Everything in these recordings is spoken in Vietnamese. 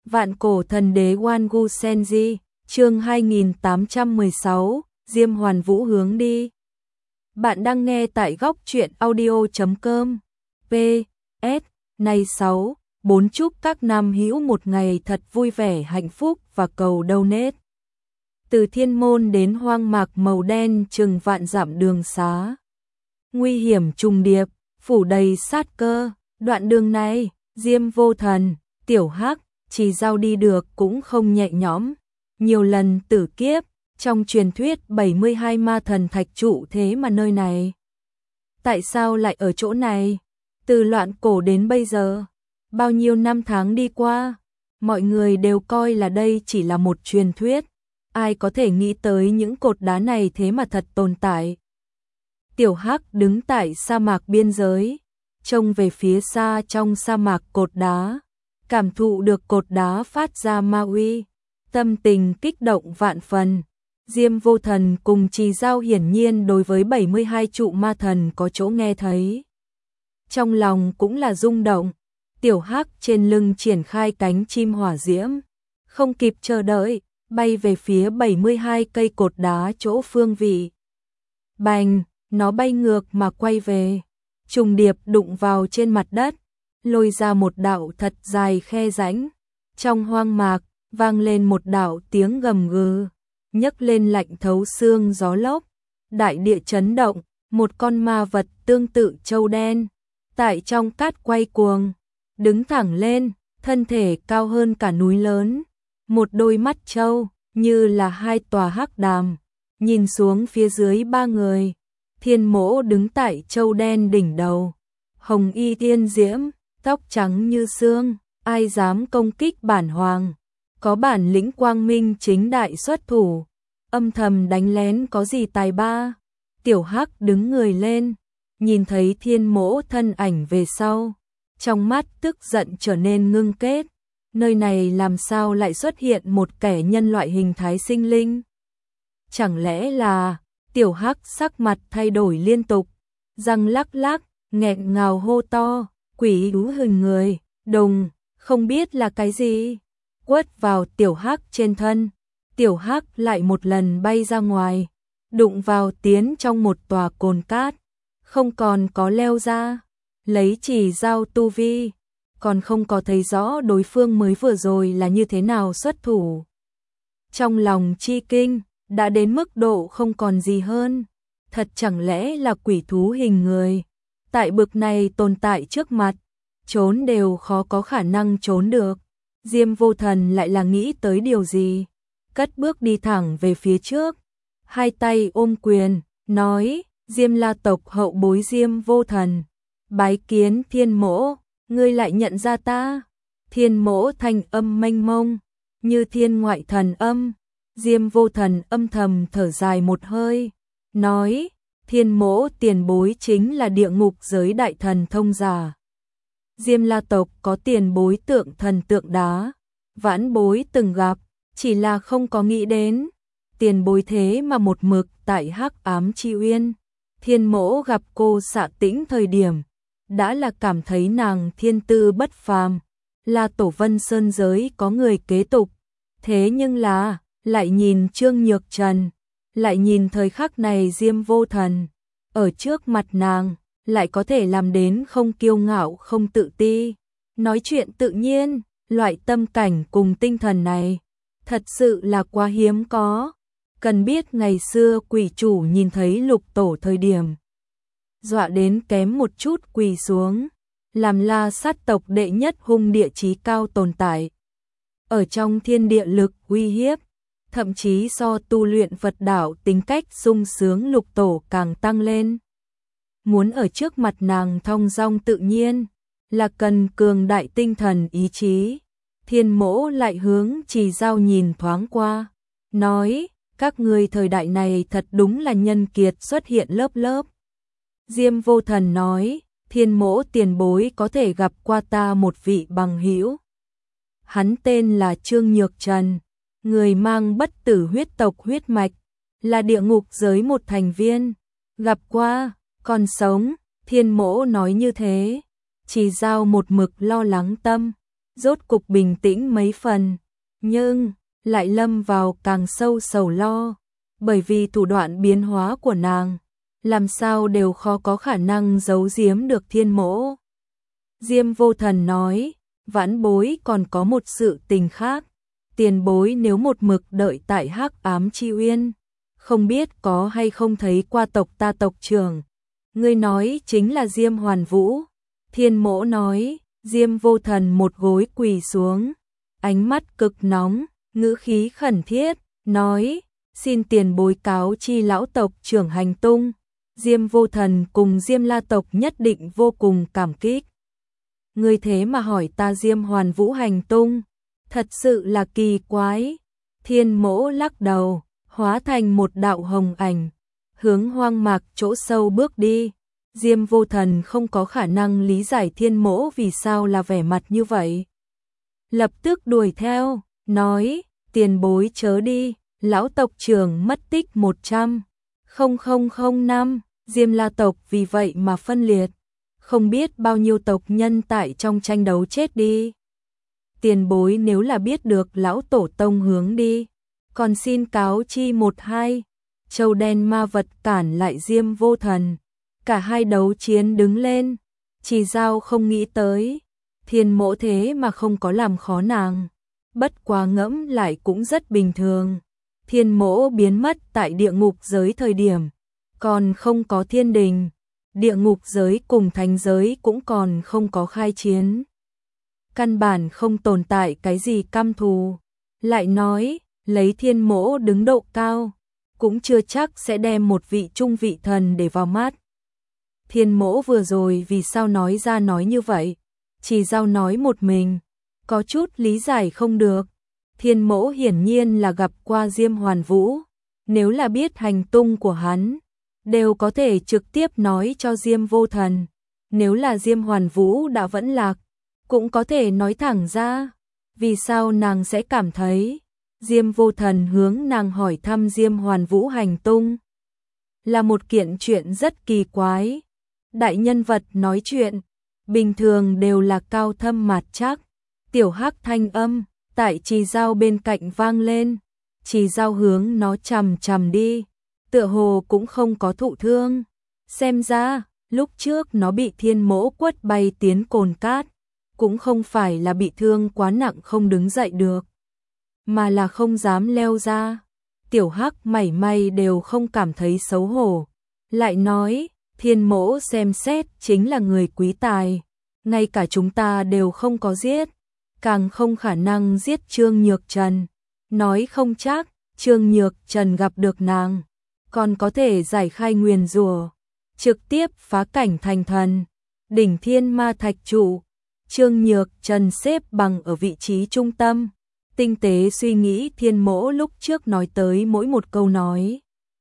Vạn cổ thần đế Wangu Senji, chương 2816, Diêm Hoàn Vũ hướng đi. Bạn đang nghe tại góc truyện audio.com. PS, này 4 chúc các nam hữu một ngày thật vui vẻ hạnh phúc và cầu donate. Từ thiên môn đến hoang mạc màu đen chừng vạn dặm đường xá. Nguy hiểm trùng điệp, phủ đầy sát cơ, đoạn đường này, Diêm Vô Thần, Tiểu Hắc, Chỉ Dao đi được cũng không nhẹ nhõm. Nhiều lần tử kiếp, trong truyền thuyết 72 ma thần thạch trụ thế mà nơi này. Tại sao lại ở chỗ này? Từ loạn cổ đến bây giờ, bao nhiêu năm tháng đi qua, mọi người đều coi là đây chỉ là một truyền thuyết. Ai có thể nghĩ tới những cột đá này thế mà thật tồn tại. Tiểu Hắc đứng tại sa mạc biên giới, trông về phía xa trong sa mạc cột đá, cảm thụ được cột đá phát ra ma uy, tâm tình kích động vạn phần. Diêm Vô Thần cùng Trì Dao hiển nhiên đối với 72 trụ ma thần có chỗ nghe thấy. Trong lòng cũng là rung động, Tiểu Hắc trên lưng triển khai cánh chim hỏa diễm, không kịp chờ đợi, bay về phía 72 cây cột đá chỗ phương vị. Bành, nó bay ngược mà quay về, trùng điệp đụng vào trên mặt đất, lôi ra một đạo thật dài khe rãnh. Trong hoang mạc, vang lên một đạo tiếng gầm gừ, nhấc lên lạnh thấu xương gió lốc. Đại địa chấn động, một con ma vật tương tự trâu đen, tại trong cát quay cuồng, đứng thẳng lên, thân thể cao hơn cả núi lớn. Một đôi mắt trâu, như là hai tòa hắc đàm, nhìn xuống phía dưới ba người. Thiên Mỗ đứng tại trâu đen đỉnh đầu, hồng y tiên diễm, tóc trắng như sương, ai dám công kích bản hoàng, có bản lĩnh quang minh chính đại xuất thủ, âm thầm đánh lén có gì tài ba. Tiểu Hắc đứng người lên, nhìn thấy Thiên Mỗ thân ảnh về sau, trong mắt tức giận trở nên ngưng kết. Nơi này làm sao lại xuất hiện một kẻ nhân loại hình thái sinh linh? Chẳng lẽ là... Tiểu Hắc sắc mặt thay đổi liên tục, răng lắc lắc, nghẹn ngào hô to, quỷ ú hình người, đùng, không biết là cái gì, quất vào Tiểu Hắc trên thân. Tiểu Hắc lại một lần bay ra ngoài, đụng vào tiến trong một tòa cồn cát, không còn có leo ra. Lấy Chỉ Dao tu vi, còn không có thấy rõ đối phương mới vừa rồi là như thế nào xuất thủ. Trong lòng chi kinh, đã đến mức độ không còn gì hơn. Thật chẳng lẽ là quỷ thú hình người? Tại bực này tồn tại trước mặt, trốn đều khó có khả năng trốn được. Diêm Vô Thần lại là nghĩ tới điều gì? Cất bước đi thẳng về phía trước, hai tay ôm quyền, nói, Diêm La tộc hậu bối Diêm Vô Thần, bái kiến Thiên Mỗ, ngươi lại nhận ra ta? Thiên Mỗ thanh âm mênh mông, như thiên ngoại thần âm. Diêm Vô Thần âm thầm thở dài một hơi, nói, Thiên Mỗ tiền bối chính là địa ngục giới đại thần thông giả. Diêm La tộc có tiền bối tượng thần tượng đá, vãn bối từng gặp, chỉ là không có nghĩ đến. Tiền bối thế mà một mực tại Hắc Ám Chi Uyên. Thiên Mỗ gặp cô Xạ Tĩnh thời điểm, đã là cảm thấy nàng thiên tư bất phàm, là tổ Vân Sơn giới có người kế tục. Thế nhưng là... lại nhìn Trương Nhược Trần, lại nhìn thời khắc này Diêm Vô Thần, ở trước mặt nàng, lại có thể làm đến không kiêu ngạo không tự ti, nói chuyện tự nhiên, loại tâm cảnh cùng tinh thần này, thật sự là quá hiếm có. Cần biết ngày xưa quỷ chủ nhìn thấy Lục Tổ thời điểm, dọa đến kém một chút quỳ xuống, làm La Sát tộc đệ nhất hung địa chí cao tồn tại. Ở trong thiên địa lực uy hiếp, thậm chí so tu luyện Phật đạo tính cách sung sướng Lục Tổ càng tăng lên. Muốn ở trước mặt nàng thong dong tự nhiên, là cần cường đại tinh thần ý chí. Thiên Mỗ lại hướng Trì Dao nhìn thoáng qua, nói, các ngươi thời đại này thật đúng là nhân kiệt xuất hiện lớp lớp. Diêm Vô Thần nói, Thiên Mỗ tiền bối có thể gặp qua ta một vị bằng hữu. Hắn tên là Trương Nhược Trần, người mang bất tử huyết tộc huyết mạch, là địa ngục giới một thành viên. Gặp qua, còn sống, Thiên Mỗ nói như thế. Chỉ Dao một mực lo lắng tâm, rốt cục bình tĩnh mấy phần, nhưng lại lâm vào càng sâu sầu lo, bởi vì thủ đoạn biến hóa của nàng, làm sao đều khó có khả năng giấu giếm được Thiên Mỗ. Diêm Vô Thần nói, vãn bối còn có một sự tình khác, tiền bối nếu một mực đợi tại Hắc Ám Chi Uyên, không biết có hay không thấy qua tộc ta tộc trưởng. Ngươi nói chính là Diêm Hoàn Vũ. Thiên Mỗ nói, Diêm Vô Thần một gối quỳ xuống, ánh mắt cực nóng, ngữ khí khẩn thiết, nói, xin tiền bối cáo chi lão tộc trưởng hành tung. Diêm Vô Thần cùng Diêm La tộc nhất định vô cùng cảm kích. Ngươi thế mà hỏi ta Diêm Hoàn Vũ hành tung, thật sự là kỳ quái. Thiên Mỗ lắc đầu, hóa thành một đạo hồng ảnh, hướng hoang mạc chỗ sâu bước đi. Diêm Vô Thần không có khả năng lý giải Thiên Mỗ vì sao là vẻ mặt như vậy. Lập tức đuổi theo, nói, tiền bối chớ đi, lão tộc trưởng mất tích 100,000 năm, Diêm La tộc vì vậy mà phân liệt, không biết bao nhiêu tộc nhân tại trong tranh đấu chết đi. Tiền bối nếu là biết được lão tổ tông hướng đi, còn xin cáo chi 1-2, châu đen ma vật cản lại Diêm Vô Thần. Cả hai đấu chiến đứng lên, Chỉ Dao không nghĩ tới, Thiên Mỗ thế mà không có làm khó nàng. Bất quá ngẫm lại cũng rất bình thường. Thiên Mỗ biến mất tại địa ngục giới thời điểm, còn không có thiên đình. Địa ngục giới cùng thánh giới cũng còn không có khai chiến. Căn bản không tồn tại cái gì căm thù. Lại nói, lấy Thiên Mỗ đứng độ cao, cũng chưa chắc sẽ đem một vị trung vị thần để vào mắt. Thiên Mỗ vừa rồi vì sao nói ra nói như vậy? Chỉ Dao nói một mình, có chút lý giải không được. Thiên Mỗ hiển nhiên là gặp qua Diêm Hoàn Vũ, nếu là biết hành tung của hắn, đều có thể trực tiếp nói cho Diêm Vô Thần. Nếu là Diêm Hoàn Vũ đã vẫn lạc, cũng có thể nói thẳng ra. Vì sao nàng sẽ cảm thấy Diêm Vô Thần hướng nàng hỏi thăm Diêm Hoàn Vũ hành tung là một kiện chuyện rất kỳ quái. Đại nhân vật nói chuyện bình thường đều là cao thâm mạt trắc. Tiểu Hắc thanh âm tại Chỉ Dao bên cạnh vang lên. Chỉ Dao hướng nó chằm chằm đi, tựa hồ cũng không có thụ thương. Xem ra lúc trước nó bị Thiên Mỗ quất bay tiến cồn cát, cũng không phải là bị thương quá nặng không đứng dậy được, mà là không dám leo ra. Tiểu Hắc mảy may đều không cảm thấy xấu hổ, lại nói, Thiên Mỗ xem xét chính là người quý tài, ngay cả chúng ta đều không có giết, càng không khả năng giết Trương Nhược Trần. Nói không chắc Trương Nhược Trần gặp được nàng, còn có thể giải khai nguyền rủa, trực tiếp phá cảnh thành thần. Đỉnh Thiên Ma Thạch Trụ, Trương Nhược Trần xếp bằng ở vị trí trung tâm, tinh tế suy nghĩ Thiên Mỗ lúc trước nói tới mỗi một câu nói.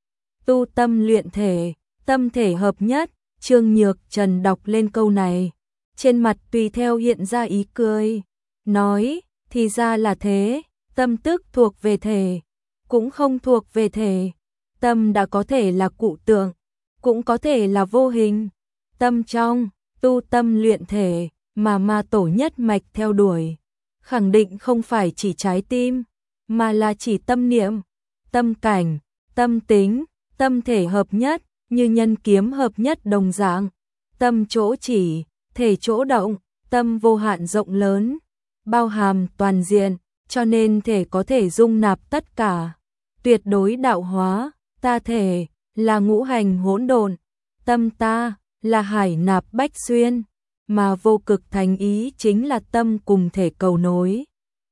Tu tâm luyện thể, tâm thể hợp nhất. Trương Nhược Trần đọc lên câu này, trên mặt tùy theo hiện ra ý cười, nói, thì ra là thế, tâm tức thuộc về thể, cũng không thuộc về thể. Tâm đã có thể là cụ tượng, cũng có thể là vô hình. Tâm trong tu tâm luyện thể mà ma tổ nhất mạch theo đuổi, khẳng định không phải chỉ trái tim, mà là chỉ tâm niệm, tâm cảnh, tâm tính, tâm thể hợp nhất, như nhân kiếm hợp nhất đồng dạng. Tâm chỗ chỉ, thể chỗ động, tâm vô hạn rộng lớn, bao hàm toàn diện, cho nên thể có thể dung nạp tất cả. Tuyệt đối đạo hóa, ta thể là ngũ hành hỗn độn, tâm ta là hải nạp bách xuyên, mà vô cực thành ý chính là tâm cùng thể cầu nối,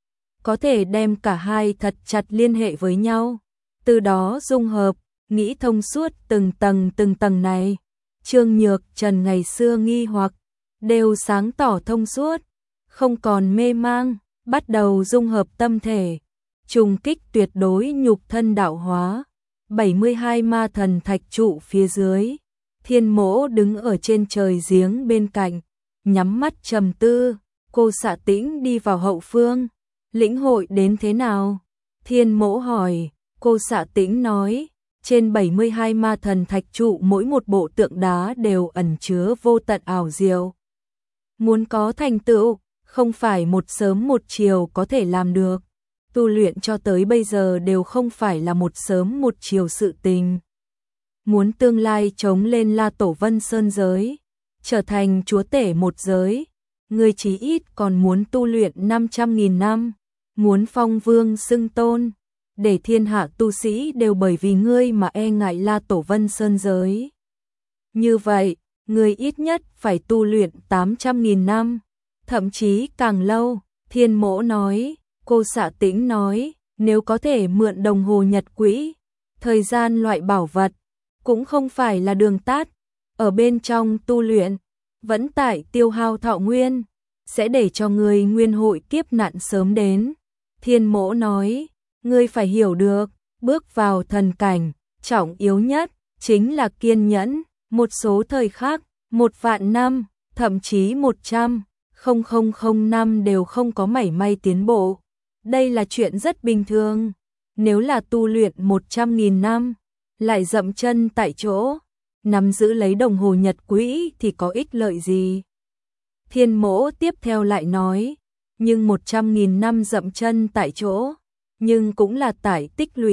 có thể đem cả hai thật chặt liên hệ với nhau, từ đó dung hợp, nghĩ thông suốt từng tầng này. Trương Nhược Trần ngày xưa nghi hoặc đều sáng tỏ thông suốt, không còn mê mang, bắt đầu dung hợp tâm thể, trùng kích tuyệt đối nhục thân đạo hóa. 72 ma thần thạch trụ phía dưới, Thiên Mỗ đứng ở trên trời giếng bên cạnh, nhắm mắt trầm tư. Cô Xạ Tĩnh đi vào hậu phương, lĩnh hội đến thế nào? Thiên Mỗ hỏi. Cô Xạ Tĩnh nói, trên 72 ma thần thạch trụ mỗi một bộ tượng đá đều ẩn chứa vô tận ảo diệu. Muốn có thành tựu, không phải một sớm một chiều có thể làm được. Tu luyện cho tới bây giờ đều không phải là một sớm một chiều sự tình. Muốn tương lai chống lên La Tổ Vân Sơn giới, trở thành chúa tể một giới, ngươi chí ít còn muốn tu luyện 500.000 năm, muốn phong vương xưng tôn, để thiên hạ tu sĩ đều bởi vì ngươi mà e ngại La Tổ Vân Sơn giới. Như vậy, ngươi ít nhất phải tu luyện 800.000 năm, thậm chí càng lâu. Thiên Mỗ nói, cô Xạ Tĩnh nói, nếu có thể mượn đồng hồ nhật quỹ, thời gian loại bảo vật, cũng không phải là đường tắt, ở bên trong tu luyện, vẫn tại tiêu hao thọ nguyên, sẽ để cho người nguyên hội kiếp nạn sớm đến. Thiên Mỗ nói, ngươi phải hiểu được, bước vào thần cảnh, trọng yếu nhất, chính là kiên nhẫn, một số thời khắc, 1.000.000 năm, thậm chí 100.000 năm đều không có mảy may tiến bộ. Đây là chuyện rất bình thường, nếu là tu luyện 100.000 năm, lại dậm chân tại chỗ, nắm giữ lấy đồng hồ nhật quỹ thì có ích lợi gì? Thiên Mỗ tiếp theo lại nói, nhưng 100.000 năm dậm chân tại chỗ, nhưng cũng là tải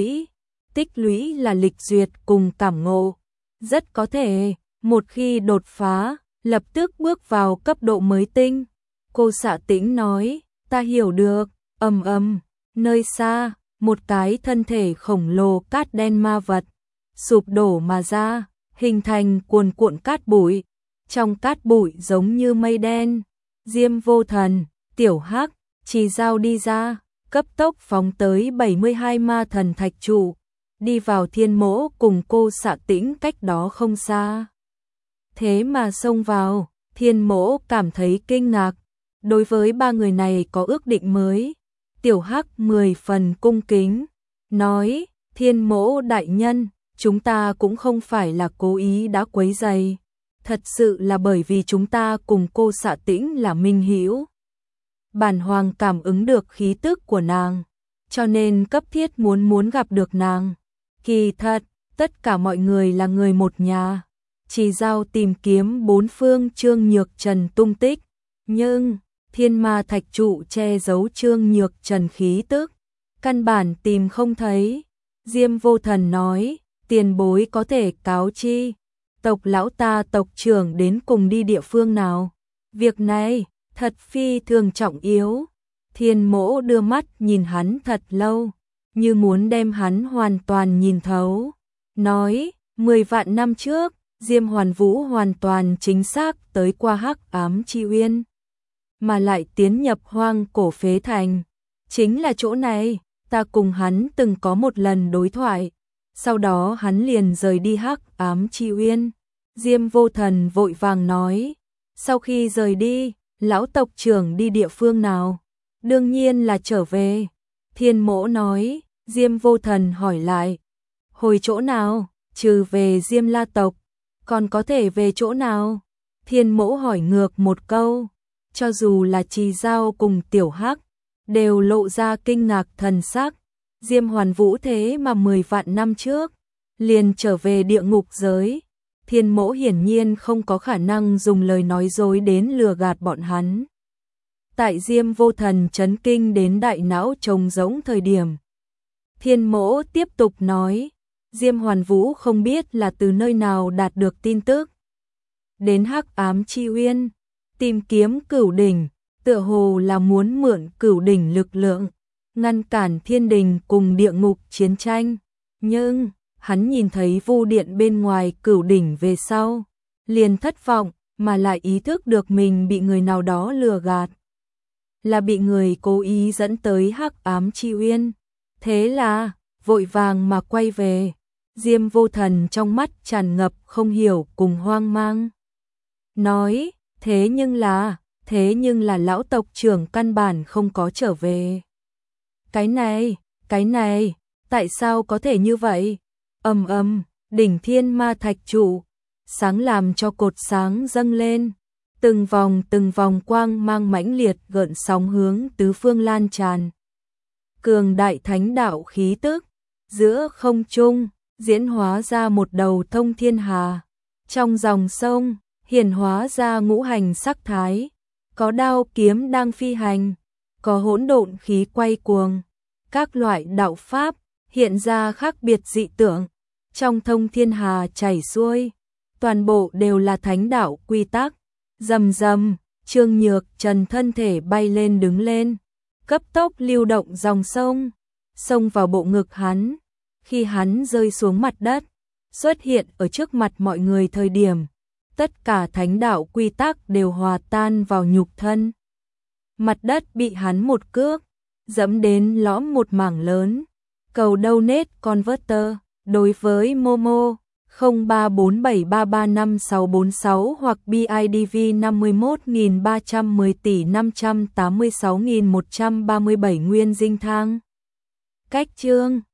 tích lũy là lịch duyệt cùng cảm ngộ. Rất có thể, một khi đột phá, lập tức bước vào cấp độ mới tinh. Cô Xạ Tĩnh nói, ta hiểu được, nơi xa, một cái thân thể khổng lồ cát đen ma vật, sụp đổ mà ra, hình thành cuồn cuộn cát bụi. Trong cát bụi giống như mây đen, Diêm Vô Thần, Tiểu Hắc, Trì Dao đi ra, cấp tốc phóng tới 72 ma thần thạch trụ, đi vào Thiên Mỗ cùng cô Xạ Tĩnh cách đó không xa. Thế mà xông vào, Thiên Mỗ cảm thấy kinh ngạc, đối với ba người này có ước định mới. Tiểu Hắc 10 phần cung kính, nói, Thiên Mỗ đại nhân, chúng ta cũng không phải là cố ý đã quấy rầy, thật sự là bởi vì chúng ta cùng cô Xạ Tĩnh là minh hữu. Bản Hoàng cảm ứng được khí tức của nàng, cho nên cấp thiết muốn gặp được nàng. Kỳ thật, tất cả mọi người là người một nhà. Trì Dao tìm kiếm bốn phương Trương Nhược Trần tung tích, nhưng thiên ma thạch trụ che giấu Trương Nhược Trần khí tức, căn bản tìm không thấy. Diêm Vô Thần nói, tiền bối có thể cáo chi tộc lão ta tộc trưởng đến cùng đi địa phương nào? Việc này thật phi thường trọng yếu. Thiên Mỗ đưa mắt nhìn hắn thật lâu, như muốn đem hắn hoàn toàn nhìn thấu. Nói, 10 vạn năm trước, Diêm Hoàn Vũ hoàn toàn chính xác tới qua Hắc Ám Chi Uyên, mà lại tiến nhập Hoang Cổ Phế Thành. Chính là chỗ này, ta cùng hắn từng có một lần đối thoại, sau đó hắn liền rời đi Hắc Ám Chi Uyên. Diêm Vô Thần vội vàng nói, sau khi rời đi, lão tộc trưởng đi địa phương nào? Đương nhiên là trở về. Thiên Mỗ nói. Diêm Vô Thần hỏi lại, hồi chỗ nào? Trừ về Diêm La tộc, còn có thể về chỗ nào? Thiên Mỗ hỏi ngược một câu, cho dù là Trì Dao cùng Tiểu Hắc, đều lộ ra kinh ngạc thần sắc. Diêm Hoàn Vũ thế mà 10 vạn năm trước, liền trở về địa ngục giới. Thiên Mỗ hiển nhiên không có khả năng dùng lời nói dối đến lừa gạt bọn hắn. Tại Diêm Vô Thần chấn kinh đến đại não trống rỗng thời điểm, Thiên Mỗ tiếp tục nói, Diêm Hoàn Vũ không biết là từ nơi nào đạt được tin tức. Đến Hắc Ám Chi Uyên, tìm kiếm Cửu Đỉnh, tựa hồ là muốn mượn Cửu Đỉnh lực lượng, ngăn cản thiên đình cùng địa ngục chiến tranh. Nhưng, hắn nhìn thấy vu điện bên ngoài Cửu Đỉnh về sau, liền thất vọng, mà lại ý thức được mình bị người nào đó lừa gạt. Là bị người cố ý dẫn tới Hắc Ám Chi Uyên. Thế là, vội vàng mà quay về. Diêm Vô Thần trong mắt tràn ngập không hiểu cùng hoang mang. Nói, thế nhưng là lão tộc trưởng căn bản không có trở về. Cái này, tại sao có thể như vậy? Đỉnh thiên ma thạch trụ, sáng làm cho cột sáng dâng lên. Từng vòng quang mang mãnh liệt gợn sóng hướng tứ phương lan tràn. Cường đại thánh đạo khí tức, giữa không trung, diễn hóa ra một đầu thông thiên hà. Trong dòng sông, hiển hóa ra ngũ hành sắc thái, có đao kiếm đang phi hành, có hỗn độn khí quay cuồng, các loại đạo pháp hiện ra khác biệt dị tượng, trong thông thiên hà chảy xuôi, toàn bộ đều là thánh đạo quy tắc. Rầm rầm, Trương Nhược Trần thân thể bay lên đứng lên, cấp tốc lưu động dòng sông, xông vào bộ ngực hắn. Khi hắn rơi xuống mặt đất, xuất hiện ở trước mặt mọi người thời điểm, tất cả thánh đạo quy tắc đều hòa tan vào nhục thân. Mặt đất bị hắn một cước dẫm đến lõm một mảng lớn. Cầu donate converter đối với Momo 0347335646 hoặc BIDV 51.310 tỷ 586.137 nguyên dinh thang. Cách chương